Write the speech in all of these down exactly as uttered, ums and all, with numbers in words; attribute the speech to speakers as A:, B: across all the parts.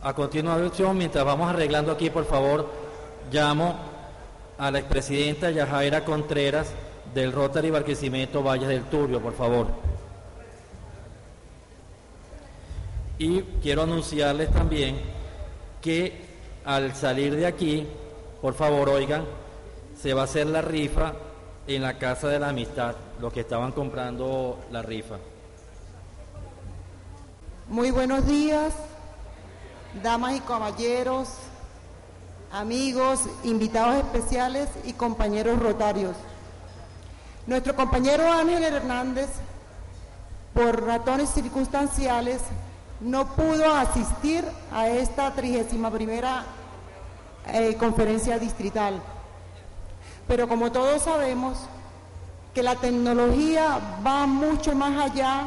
A: A continuación, mientras vamos arreglando aquí, por favor, llamo a la expresidenta Yajaira Contreras del Rotary Barquisimeto Valles del Turbio, por favor. Y quiero anunciarles también que al salir de aquí, por favor, oigan, se va a hacer la rifa en la Casa de la Amistad, los que estaban comprando la rifa.
B: Muy buenos días, damas y caballeros, amigos, invitados especiales y compañeros rotarios. Nuestro compañero Ángel Hernández, por razones circunstanciales, no pudo asistir a esta trigésima primera eh, conferencia distrital. Pero como todos sabemos que la tecnología va mucho más allá,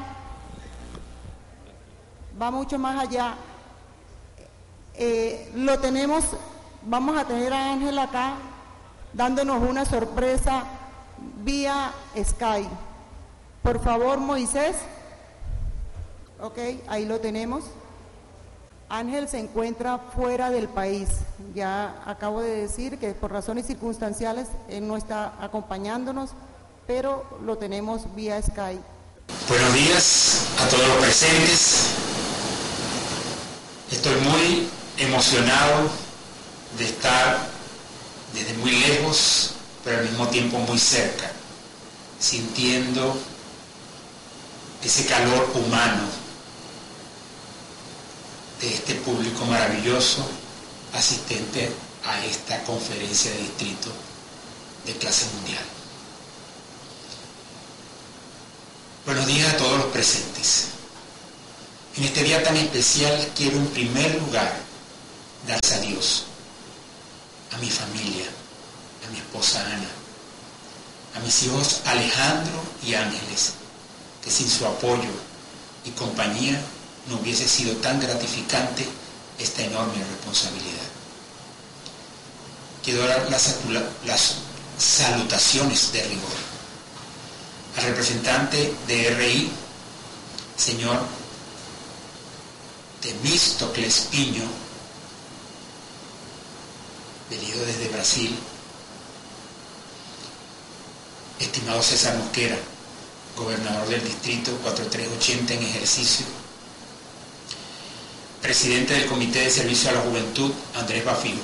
B: va mucho más allá, eh, lo tenemos, vamos a tener a Ángel acá dándonos una sorpresa vía Skype. Por favor, Moisés. Ok, ahí lo tenemos. Ángel se encuentra fuera del país. Ya acabo de decir que por razones circunstanciales él no está acompañándonos, pero lo tenemos vía Skype.
C: Buenos días a todos los presentes. Estoy muy emocionado de estar desde muy lejos, pero al mismo tiempo muy cerca, sintiendo ese calor humano de este público maravilloso asistente a esta conferencia de distrito de clase mundial. Buenos días a todos los presentes. En este día tan especial quiero en primer lugar darse a Dios, a mi familia, a mi esposa Ana, a mis hijos Alejandro y Ángeles, que sin su apoyo y compañía no hubiese sido tan gratificante esta enorme responsabilidad. Quiero dar las, las salutaciones de rigor al representante de R I, señor Temístocles Piño, venido desde Brasil, estimado César Mosquera, gobernador del distrito cuatro tres ochenta en ejercicio, presidente del Comité de Servicio a la Juventud, Andrés Bafigo,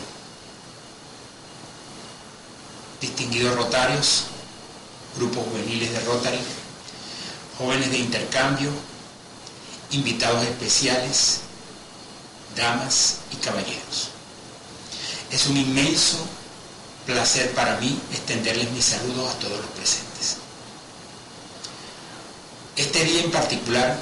C: distinguidos rotarios, grupos juveniles de Rotary, jóvenes de intercambio, invitados especiales, damas y caballeros. Es un inmenso placer para mí extenderles mis saludos a todos los presentes. Este día en particular,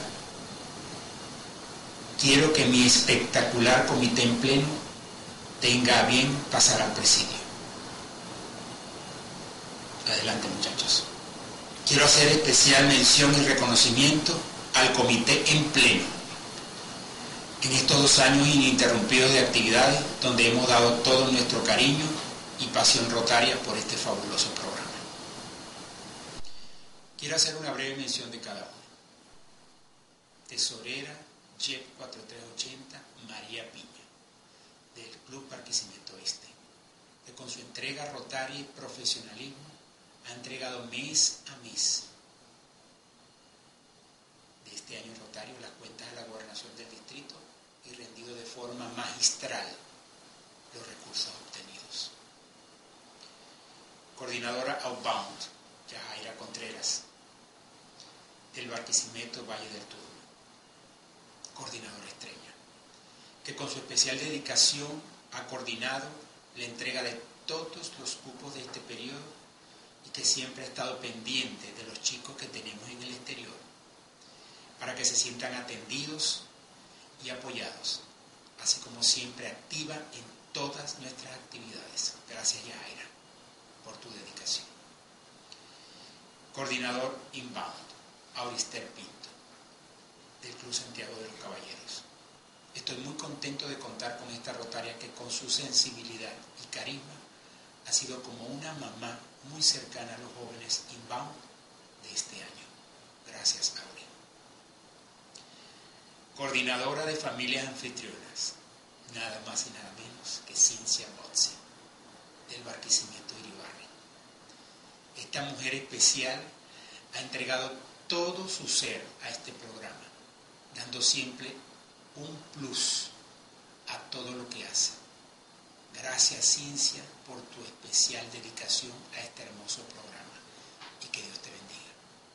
C: quiero que mi espectacular comité en pleno tenga a bien pasar al presidio. Adelante, muchachos. Quiero hacer especial mención y reconocimiento al comité en pleno en estos dos años ininterrumpidos de actividades donde hemos dado todo nuestro cariño y pasión rotaria por este fabuloso programa. Quiero hacer una breve mención de cada uno. Tesorera J E P cuatro tres ochenta, María Piña, del Club Barquisimeto Este, que con su entrega rotaria y profesionalismo ha entregado mes a mes de este año rotario las cuentas de la gobernación del distrito y rendido de forma magistral los recursos obtenidos. Coordinadora Outbound, Yajaira Contreras, del Barquisimeto Valle del Turbio, coordinadora estrella, que con su especial dedicación ha coordinado la entrega de todos los cupos de este periodo y que siempre ha estado pendiente de los chicos que tenemos en el exterior para que se sientan atendidos y apoyados, así como siempre activa en todas nuestras actividades. Gracias, Yajaira, por tu dedicación. Coordinador Inbound, Aurister Pinto, del Club Santiago de los Caballeros. Estoy muy contento de contar con esta rotaria que con su sensibilidad y carisma ha sido como una mamá muy cercana a los jóvenes Inbound de este año. Gracias, Auri. Coordinadora de Familias Anfitrionas, nada más y nada menos que Cincia Bozzi, del Barquisimeto Iribarri. Esta mujer especial ha entregado todo su ser a este programa, dando siempre un plus a todo lo que hace. Gracias, Cincia, por tu especial dedicación a este hermoso programa y que Dios te bendiga.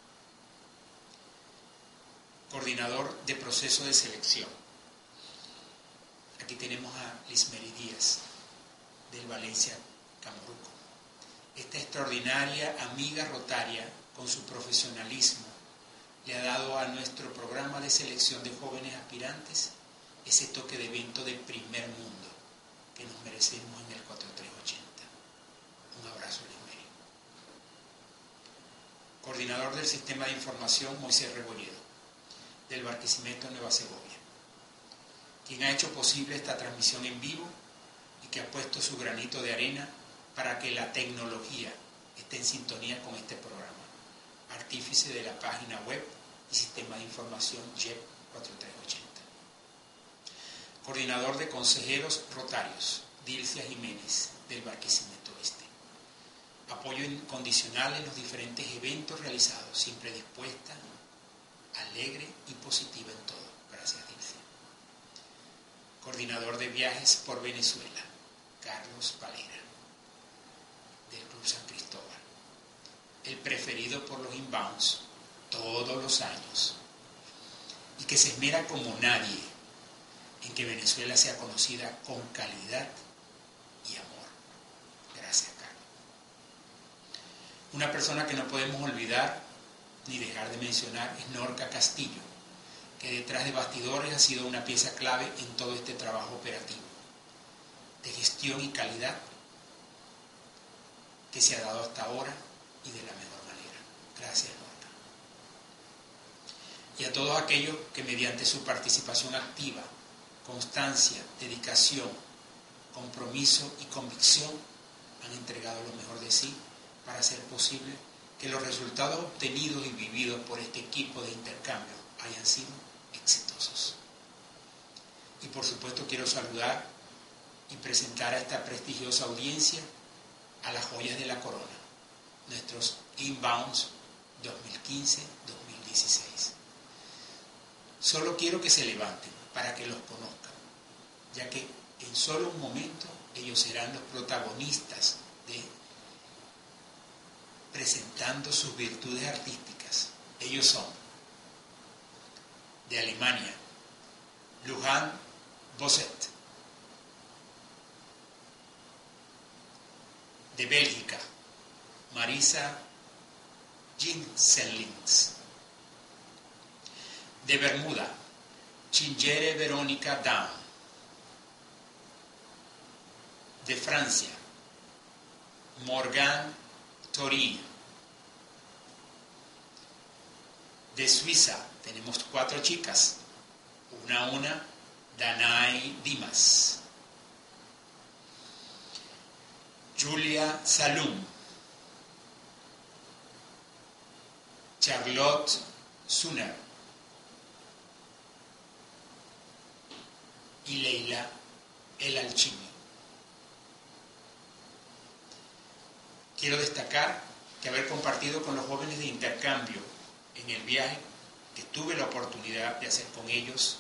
C: Coordinador de proceso de selección. Aquí tenemos a Lismeri Díaz, del Valencia Camoruco. Esta extraordinaria amiga rotaria, con su profesionalismo, le ha dado a nuestro programa de selección de jóvenes aspirantes ese toque de evento de primer mundo que nos merecemos en el cuatro tres ochenta. Un abrazo, Lismeri. Coordinador del Sistema de Información, Moisés Rebolledo, del Barquisimeto Nueva Segovia, quien ha hecho posible esta transmisión en vivo y que ha puesto su granito de arena para que la tecnología esté en sintonía con este programa. Artífice de la página web y Sistema de Información J E P cuatro tres ochenta. Coordinador de Consejeros Rotarios, Dilcia Jiménez, del Barquisimeto Oeste. Apoyo incondicional en los diferentes eventos realizados, siempre dispuesta, alegre y positiva en todo. Gracias, Dilcia. Coordinador de Viajes por Venezuela, Carlos Valera, del Club San Cristóbal. El preferido por los inbounds todos los años y que se esmera como nadie en que Venezuela sea conocida con calidad y amor. Gracias, Carlos. Una persona que no podemos olvidar ni dejar de mencionar es Norca Castillo, que detrás de bastidores ha sido una pieza clave en todo este trabajo operativo, de gestión y calidad que se ha dado hasta ahora y de la mejor manera. Gracias, Norca. Y a todos aquellos que mediante su participación activa, constancia, dedicación, compromiso y convicción han entregado lo mejor de sí para hacer posible que los resultados obtenidos y vividos por este equipo de intercambio hayan sido exitosos. Y por supuesto quiero saludar y presentar a esta prestigiosa audiencia a las joyas de la corona, nuestros Inbounds dos mil quince dos mil dieciséis. Solo quiero que se levanten para que los conozcan, ya que en solo un momento ellos serán los protagonistas de presentando sus virtudes artísticas. Ellos son de Alemania, Lujan Bosset; de Bélgica, Marisa Ginselings; de Bermuda, Chingere Verónica Daum; de Francia, Morgan Torí; de Suiza tenemos cuatro chicas, una a una, Danae Dimas; Julia Salum; Charlotte Suner y Leila El Alchimi. Quiero destacar que haber compartido con los jóvenes de intercambio en el viaje que tuve la oportunidad de hacer con ellos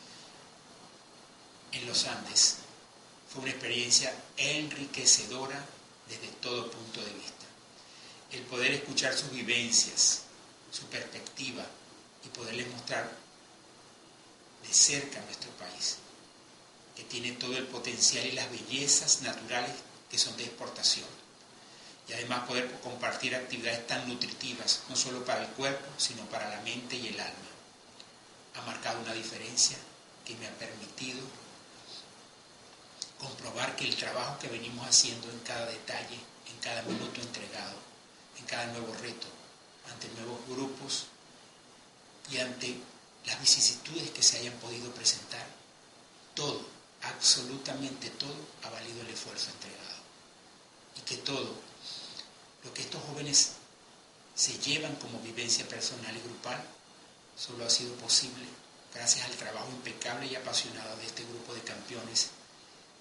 C: en los Andes fue una experiencia enriquecedora desde todo punto de vista. El poder escuchar sus vivencias, su perspectiva y poderles mostrar de cerca nuestro país, que tiene todo el potencial y las bellezas naturales que son de exportación. Y además poder compartir actividades tan nutritivas, no solo para el cuerpo, sino para la mente y el alma. Ha marcado una diferencia que me ha permitido comprobar que el trabajo que venimos haciendo en cada detalle, en cada minuto entregado, en cada nuevo reto, ante nuevos grupos y ante las vicisitudes que se hayan podido presentar, todo, absolutamente todo, ha valido el esfuerzo entregado. Y que todo lo que estos jóvenes se llevan como vivencia personal y grupal solo ha sido posible gracias al trabajo impecable y apasionado de este grupo de campeones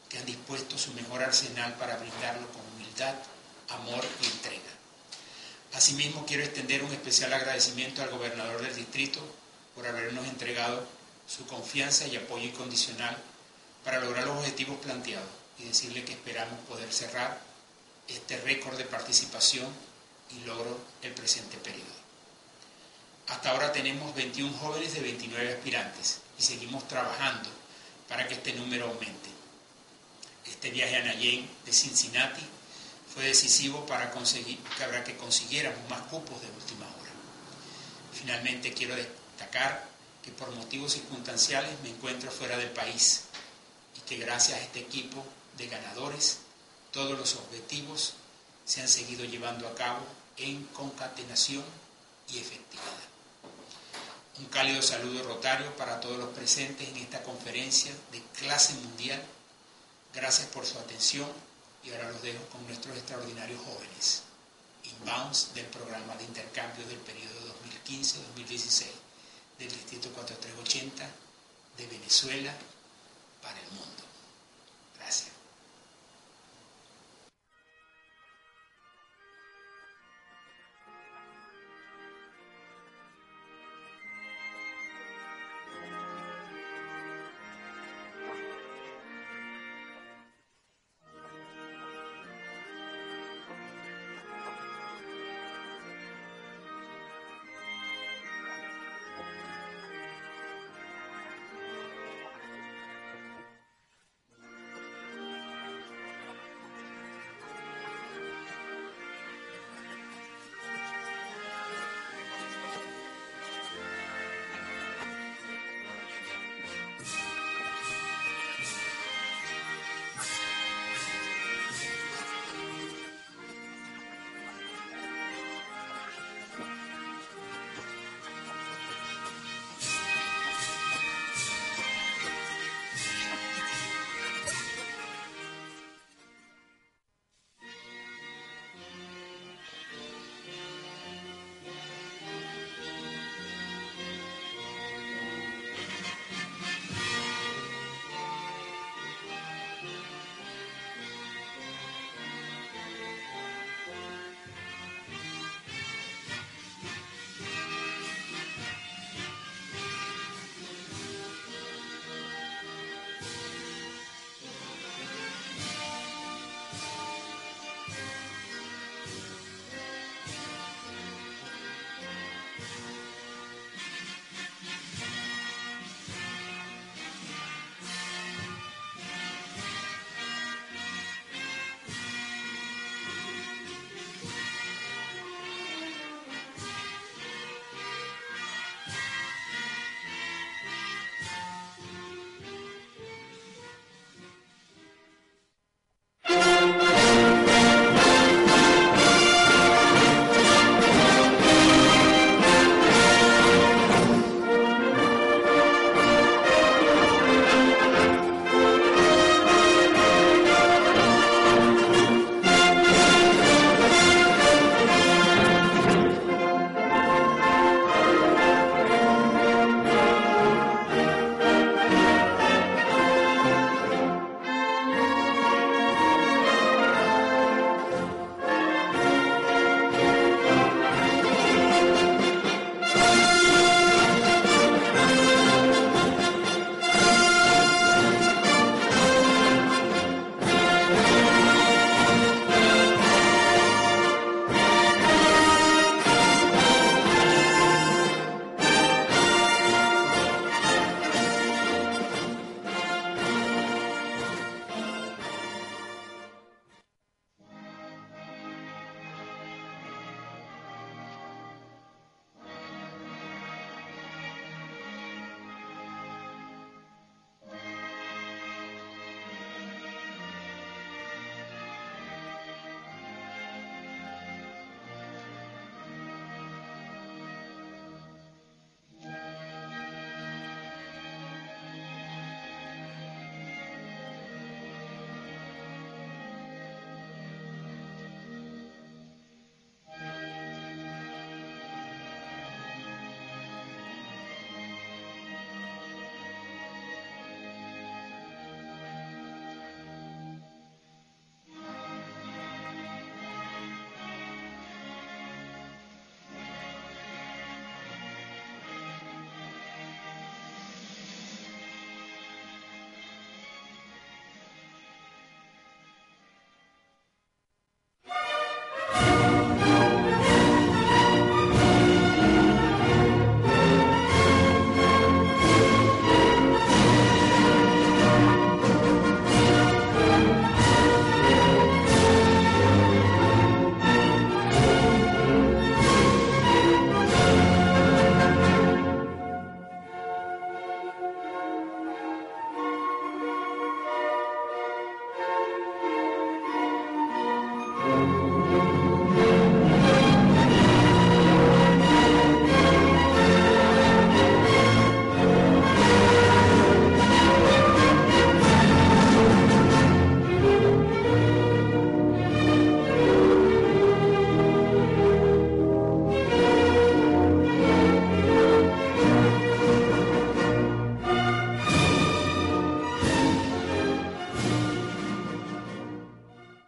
C: que han dispuesto su mejor arsenal para brindarlo con humildad, amor y entrega. Asimismo, quiero extender un especial agradecimiento al gobernador del distrito por habernos entregado su confianza y apoyo incondicional para lograr los objetivos planteados y decirle que esperamos poder cerrar este récord de participación y logro el presente periodo. Hasta ahora tenemos veintiún jóvenes de veintinueve aspirantes y seguimos trabajando para que este número aumente. Este viaje a Nayén de Cincinnati fue decisivo para, conseguir, para que consiguiéramos más cupos de última hora. Finalmente quiero destacar que por motivos circunstanciales me encuentro fuera del país y que gracias a este equipo de ganadores todos los objetivos se han seguido llevando a cabo en concatenación y efectividad. Un cálido saludo rotario para todos los presentes en esta conferencia de clase mundial. Gracias por su atención y ahora los dejo con nuestros extraordinarios jóvenes inbounds del programa de intercambio del periodo dos mil quince a dos mil dieciséis del Distrito cuatro tres ochenta de Venezuela